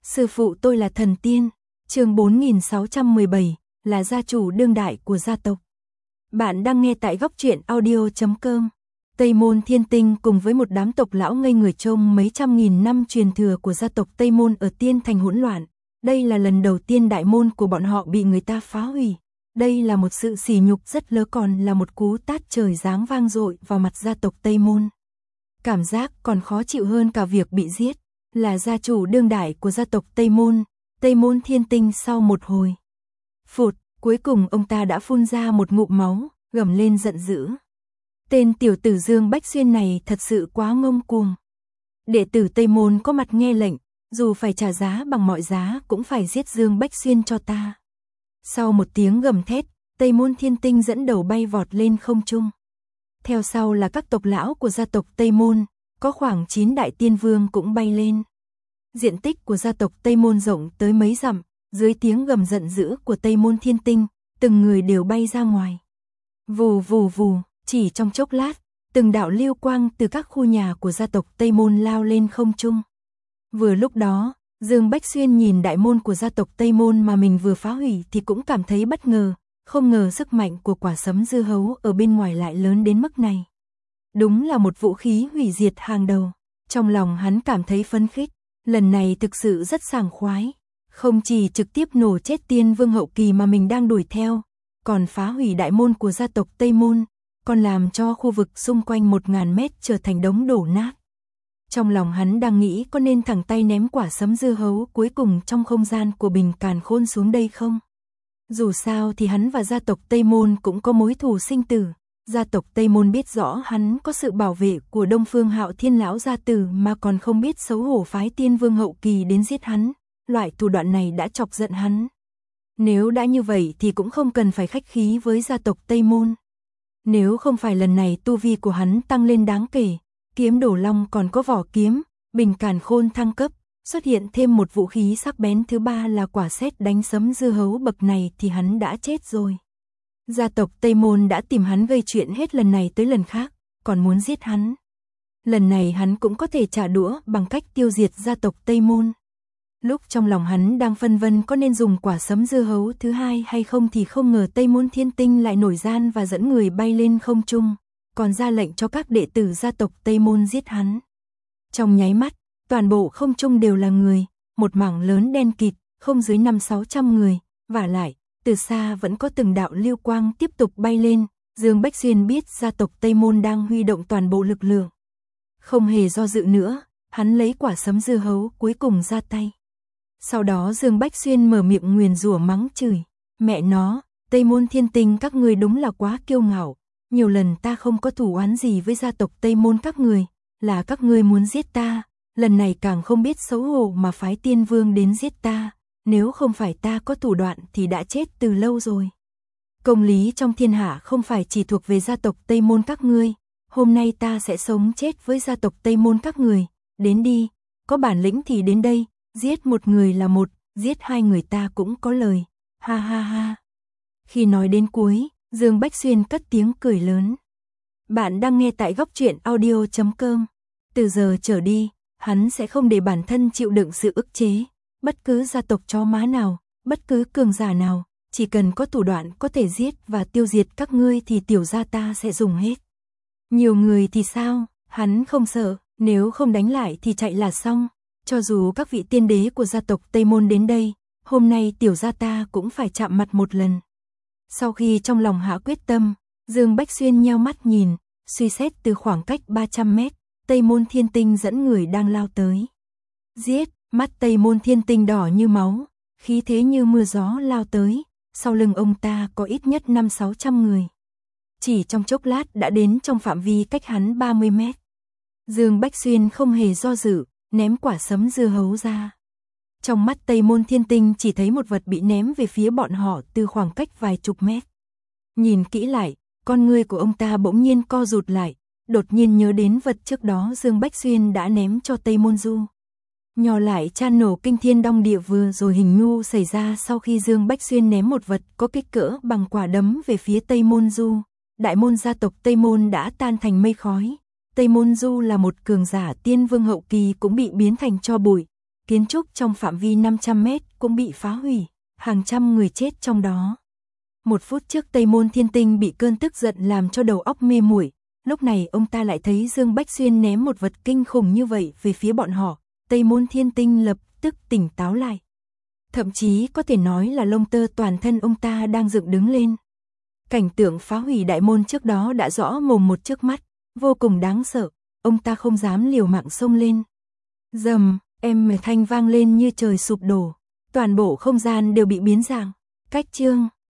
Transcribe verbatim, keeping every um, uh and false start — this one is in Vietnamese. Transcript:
Sư phụ tôi là thần tiên. Chương bốn nghìn sáu trăm mười bảy, là gia chủ đương đại của gia tộc. Bạn đang nghe tại góc truyện audio chấm com. Tây Môn Thiên Tinh cùng với một đám tộc lão ngây người trông mấy trăm nghìn năm truyền thừa của gia tộc Tây Môn ở Tiên Thành hỗn loạn. Đây là lần đầu tiên đại môn của bọn họ bị người ta phá hủy. Đây là một sự sỉ nhục rất lớn, còn là một cú tát trời giáng vang dội vào mặt gia tộc Tây Môn. Cảm giác còn khó chịu hơn cả việc bị giết. Là gia chủ đương đại của gia tộc Tây Môn, Tây Môn Thiên Tinh sau một hồi phụt, cuối cùng ông ta đã phun ra một ngụm máu, gầm lên giận dữ. Tên tiểu tử Dương Bách Xuyên này thật sự quá ngông cuồng. Đệ tử Tây Môn có mặt nghe lệnh, dù phải trả giá bằng mọi giá cũng phải giết Dương Bách Xuyên cho ta. Sau một tiếng gầm thét, Tây Môn Thiên Tinh dẫn đầu bay vọt lên không trung. Theo sau là các tộc lão của gia tộc Tây Môn, có khoảng chín đại tiên vương cũng bay lên. Diện tích của gia tộc Tây Môn rộng tới mấy dặm, dưới tiếng gầm giận dữ của Tây Môn Thiên Tinh, từng người đều bay ra ngoài. Vù vù vù, chỉ trong chốc lát, từng đạo lưu quang từ các khu nhà của gia tộc Tây Môn lao lên không trung. Vừa lúc đó, Dương Bách Xuyên nhìn đại môn của gia tộc Tây Môn mà mình vừa phá hủy thì cũng cảm thấy bất ngờ, không ngờ sức mạnh của quả sấm dưa hấu ở bên ngoài lại lớn đến mức này. Đúng là một vũ khí hủy diệt hàng đầu. Trong lòng hắn cảm thấy phấn khích, lần này thực sự rất sảng khoái. Không chỉ trực tiếp nổ chết tiên vương hậu kỳ mà mình đang đuổi theo, còn phá hủy đại môn của gia tộc Tây Môn, còn làm cho khu vực xung quanh một ngàn mét trở thành đống đổ nát. Trong lòng hắn đang nghĩ có nên thẳng tay ném quả sấm dưa hấu cuối cùng trong không gian của Bình Càn Khôn xuống đây không? Dù sao thì hắn và gia tộc Tây Môn cũng có mối thù sinh tử. Gia tộc Tây Môn biết rõ hắn có sự bảo vệ của Đông Phương Hạo Thiên lão gia tử mà còn không biết xấu hổ phái tiên vương hậu kỳ đến giết hắn. Loại thủ đoạn này đã chọc giận hắn. Nếu đã như vậy thì cũng không cần phải khách khí với gia tộc Tây Môn. Nếu không phải lần này tu vi của hắn tăng lên đáng kể, kiếm đổ long còn có vỏ kiếm, Bình Càn Khôn thăng cấp, xuất hiện thêm một vũ khí sắc bén thứ ba là quả sét đánh sấm dưa hấu bậc này thì hắn đã chết rồi. Gia tộc Tây Môn đã tìm hắn gây chuyện hết lần này tới lần khác, còn muốn giết hắn. Lần này hắn cũng có thể trả đũa bằng cách tiêu diệt gia tộc Tây Môn. Lúc trong lòng hắn đang phân vân có nên dùng quả sấm dưa hấu thứ hai hay không thì không ngờ Tây Môn Thiên Tinh lại nổi gian và dẫn người bay lên không trung, còn ra lệnh cho các đệ tử gia tộc Tây Môn giết hắn. Trong nháy mắt, toàn bộ không trung đều là người, một mảng lớn đen kịt, không dưới năm sáu trăm người, vả lại, từ xa vẫn có từng đạo lưu quang tiếp tục bay lên. Dương Bách Xuyên biết gia tộc Tây Môn đang huy động toàn bộ lực lượng. Không hề do dự nữa, hắn lấy quả sấm dưa hấu cuối cùng ra tay. Sau đó Dương Bách Xuyên mở miệng nguyền rủa mắng chửi, mẹ nó, Tây Môn Thiên Tinh các ngươi đúng là quá kiêu ngạo, nhiều lần ta không có thù oán gì với gia tộc Tây Môn các người, là các ngươi muốn giết ta, lần này càng không biết xấu hổ mà phái tiên vương đến giết ta, nếu không phải ta có thủ đoạn thì đã chết từ lâu rồi. Công lý trong thiên hạ không phải chỉ thuộc về gia tộc Tây Môn các ngươi, hôm nay ta sẽ sống chết với gia tộc Tây Môn các người, đến đi, có bản lĩnh thì đến đây. Giết một người là một, giết hai người ta cũng có lời, ha ha ha. Khi nói đến cuối, Dương Bách Xuyên cất tiếng cười lớn. Bạn đang nghe tại góc truyện audio chấm com. Từ giờ trở đi, hắn sẽ không để bản thân chịu đựng sự ức chế. Bất cứ gia tộc chó má nào, bất cứ cường giả nào, chỉ cần có thủ đoạn có thể giết và tiêu diệt các ngươi thì tiểu gia ta sẽ dùng hết. Nhiều người thì sao, hắn không sợ, nếu không đánh lại thì chạy là xong. Cho dù các vị tiên đế của gia tộc Tây Môn đến đây, hôm nay tiểu gia ta cũng phải chạm mặt một lần. Sau khi trong lòng hạ quyết tâm, Dương Bách Xuyên nheo mắt nhìn, suy xét từ khoảng cách ba trăm mét, Tây Môn Thiên Tinh dẫn người đang lao tới. Giết, mắt Tây Môn Thiên Tinh đỏ như máu, khí thế như mưa gió lao tới, sau lưng ông ta có ít nhất năm sáu trăm người. Chỉ trong chốc lát đã đến trong phạm vi cách hắn ba mươi mét. Dương Bách Xuyên không hề do dự, ném quả sấm dưa hấu ra. Trong mắt Tây Môn Thiên Tinh chỉ thấy một vật bị ném về phía bọn họ từ khoảng cách vài chục mét. Nhìn kỹ lại, con ngươi của ông ta bỗng nhiên co rụt lại, đột nhiên nhớ đến vật trước đó Dương Bách Xuyên đã ném cho Tây Môn Du. Nhỏ lại chan nổ kinh thiên đong địa vừa rồi hình nhu xảy ra sau khi Dương Bách Xuyên ném một vật có kích cỡ bằng quả đấm về phía Tây Môn Du. Đại môn gia tộc Tây Môn đã tan thành mây khói. Tây Môn Du là một cường giả tiên vương hậu kỳ cũng bị biến thành tro bụi. kiến trúc trong phạm vi năm trăm mét cũng bị phá hủy, hàng trăm người chết trong đó. Một phút trước Tây Môn Thiên Tinh bị cơn tức giận làm cho đầu óc mê muội, lúc này ông ta lại thấy Dương Bách Xuyên ném một vật kinh khủng như vậy về phía bọn họ, Tây Môn Thiên Tinh lập tức tỉnh táo lại. Thậm chí có thể nói là lông tơ toàn thân ông ta đang dựng đứng lên. Cảnh tượng phá hủy đại môn trước đó đã rõ mồn một trước mắt, vô cùng đáng sợ, ông ta không dám liều mạng xông lên. Rầm, em thanh vang lên như trời sụp đổ, toàn bộ không gian đều bị biến dạng. Cách chương